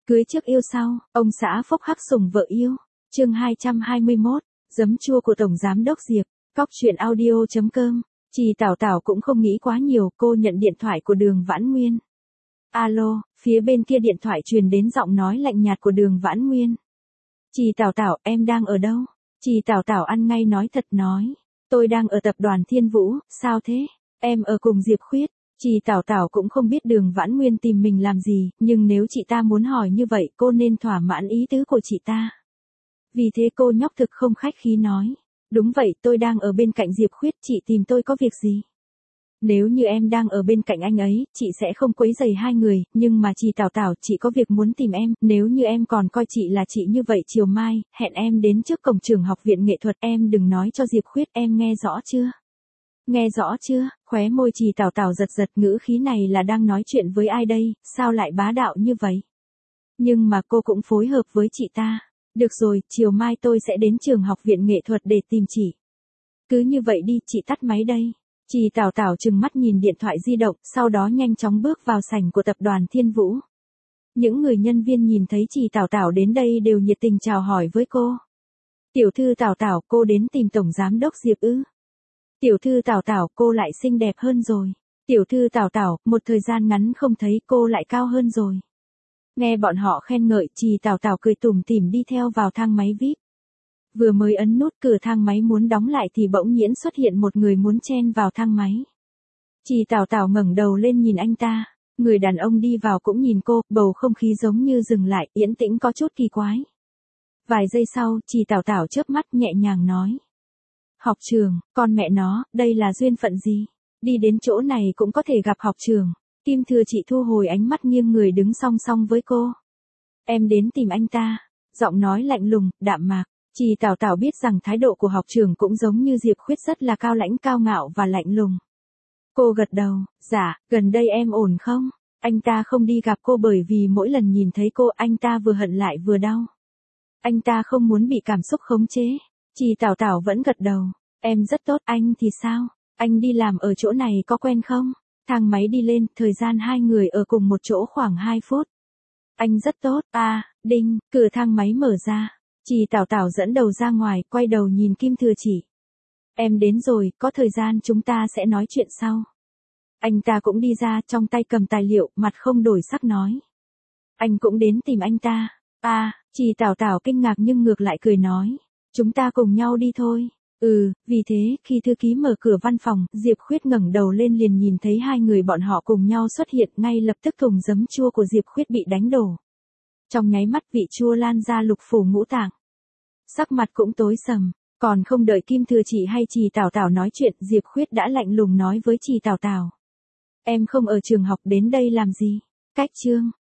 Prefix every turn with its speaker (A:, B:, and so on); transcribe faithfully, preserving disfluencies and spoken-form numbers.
A: Cưới trước yêu sau, ông xã phốc hắc sủng vợ yêu. Chương hai trăm hai mươi mốt, giấm chua của Tổng Giám đốc Diệp. Cóc truyện audio chấm com. Chị Tảo Tảo cũng không nghĩ quá nhiều, cô nhận điện thoại của Đường Vãn Nguyên. Alo, phía bên kia điện thoại truyền đến giọng nói lạnh nhạt của Đường Vãn Nguyên. Chị Tảo Tảo, em đang ở đâu? Chị Tảo Tảo ăn ngay nói thật nói. Tôi đang ở tập đoàn Thiên Vũ, sao thế? Em ở cùng Diệp Khuyết. Chị Tảo Tảo cũng không biết Đường Vãn Nguyên tìm mình làm gì, nhưng nếu chị ta muốn hỏi như vậy cô nên thỏa mãn ý tứ của chị ta. Vì thế cô nhóc thực không khách khí nói. Đúng vậy, tôi đang ở bên cạnh Diệp Khuyết, chị tìm tôi có việc gì? Nếu như em đang ở bên cạnh anh ấy, chị sẽ không quấy rầy hai người, nhưng mà chị Tảo Tảo, chị có việc muốn tìm em, nếu như em còn coi chị là chị như vậy chiều mai, hẹn em đến trước cổng trường học viện nghệ thuật, em đừng nói cho Diệp Khuyết, em nghe rõ chưa? Nghe rõ chưa? Khóe môi chị Tảo Tảo giật giật, ngữ khí này là đang nói chuyện với ai đây, sao lại bá đạo như vậy? Nhưng mà cô cũng phối hợp với chị ta. Được rồi, chiều mai tôi sẽ đến trường học viện nghệ thuật để tìm chị. Cứ như vậy đi, chị tắt máy đây. Chị Tảo Tảo trừng mắt nhìn điện thoại di động, sau đó nhanh chóng bước vào sảnh của tập đoàn Thiên Vũ. Những người nhân viên nhìn thấy chị Tảo Tảo đến đây đều nhiệt tình chào hỏi với cô. Tiểu thư Tảo Tảo, cô đến tìm Tổng Giám đốc Diệp ư? Tiểu thư Tảo Tảo, cô lại xinh đẹp hơn rồi. Tiểu thư Tảo Tảo, một thời gian ngắn không thấy cô lại cao hơn rồi. Nghe bọn họ khen ngợi, chị Tảo Tảo cười tủm tỉm đi theo vào thang máy vi ai pi. Vừa mới ấn nút cửa thang máy muốn đóng lại thì bỗng nhiên xuất hiện một người muốn chen vào thang máy. Chị Tảo Tảo ngẩng đầu lên nhìn anh ta. Người đàn ông đi vào cũng nhìn cô, bầu không khí giống như dừng lại, yên tĩnh có chút kỳ quái. Vài giây sau, chị Tảo Tảo chớp mắt nhẹ nhàng nói. Học trường, con mẹ nó, đây là duyên phận gì? Đi đến chỗ này cũng có thể gặp học trường. Kim Thừa Chị thu hồi ánh mắt nghiêng người đứng song song với cô. Em đến tìm anh ta. Giọng nói lạnh lùng, đạm mạc. Chị Tảo Tảo biết rằng thái độ của học trường cũng giống như Diệp Khuyết rất là cao lãnh cao ngạo và lạnh lùng. Cô gật đầu, dạ, gần đây em ổn không? Anh ta không đi gặp cô bởi vì mỗi lần nhìn thấy cô anh ta vừa hận lại vừa đau. Anh ta không muốn bị cảm xúc khống chế. Chị Tảo Tảo vẫn gật đầu. Em rất tốt, anh thì sao? Anh đi làm ở chỗ này có quen không? Thang máy đi lên, thời gian hai người ở cùng một chỗ khoảng hai phút. Anh rất tốt, à, đinh, cửa thang máy mở ra. Chị Tảo Tảo dẫn đầu ra ngoài, quay đầu nhìn Kim Thừa Chỉ. Em đến rồi, có thời gian chúng ta sẽ nói chuyện sau. Anh ta cũng đi ra, trong tay cầm tài liệu, mặt không đổi sắc nói. Anh cũng đến tìm anh ta. À, chị Tảo Tảo kinh ngạc nhưng ngược lại cười nói. Chúng ta cùng nhau đi thôi. Ừ, vì thế, khi thư ký mở cửa văn phòng, Diệp Khuyết ngẩng đầu lên liền nhìn thấy hai người bọn họ cùng nhau xuất hiện, ngay lập tức thùng giấm chua của Diệp Khuyết bị đánh đổ. Trong nháy mắt vị chua lan ra lục phủ ngũ tạng. Sắc mặt cũng tối sầm, còn không đợi Kim Thừa Chị hay chị Tảo Tảo nói chuyện, Diệp Khuyết đã lạnh lùng nói với chị Tảo Tảo. Em không ở trường học đến đây làm gì? Cách chương.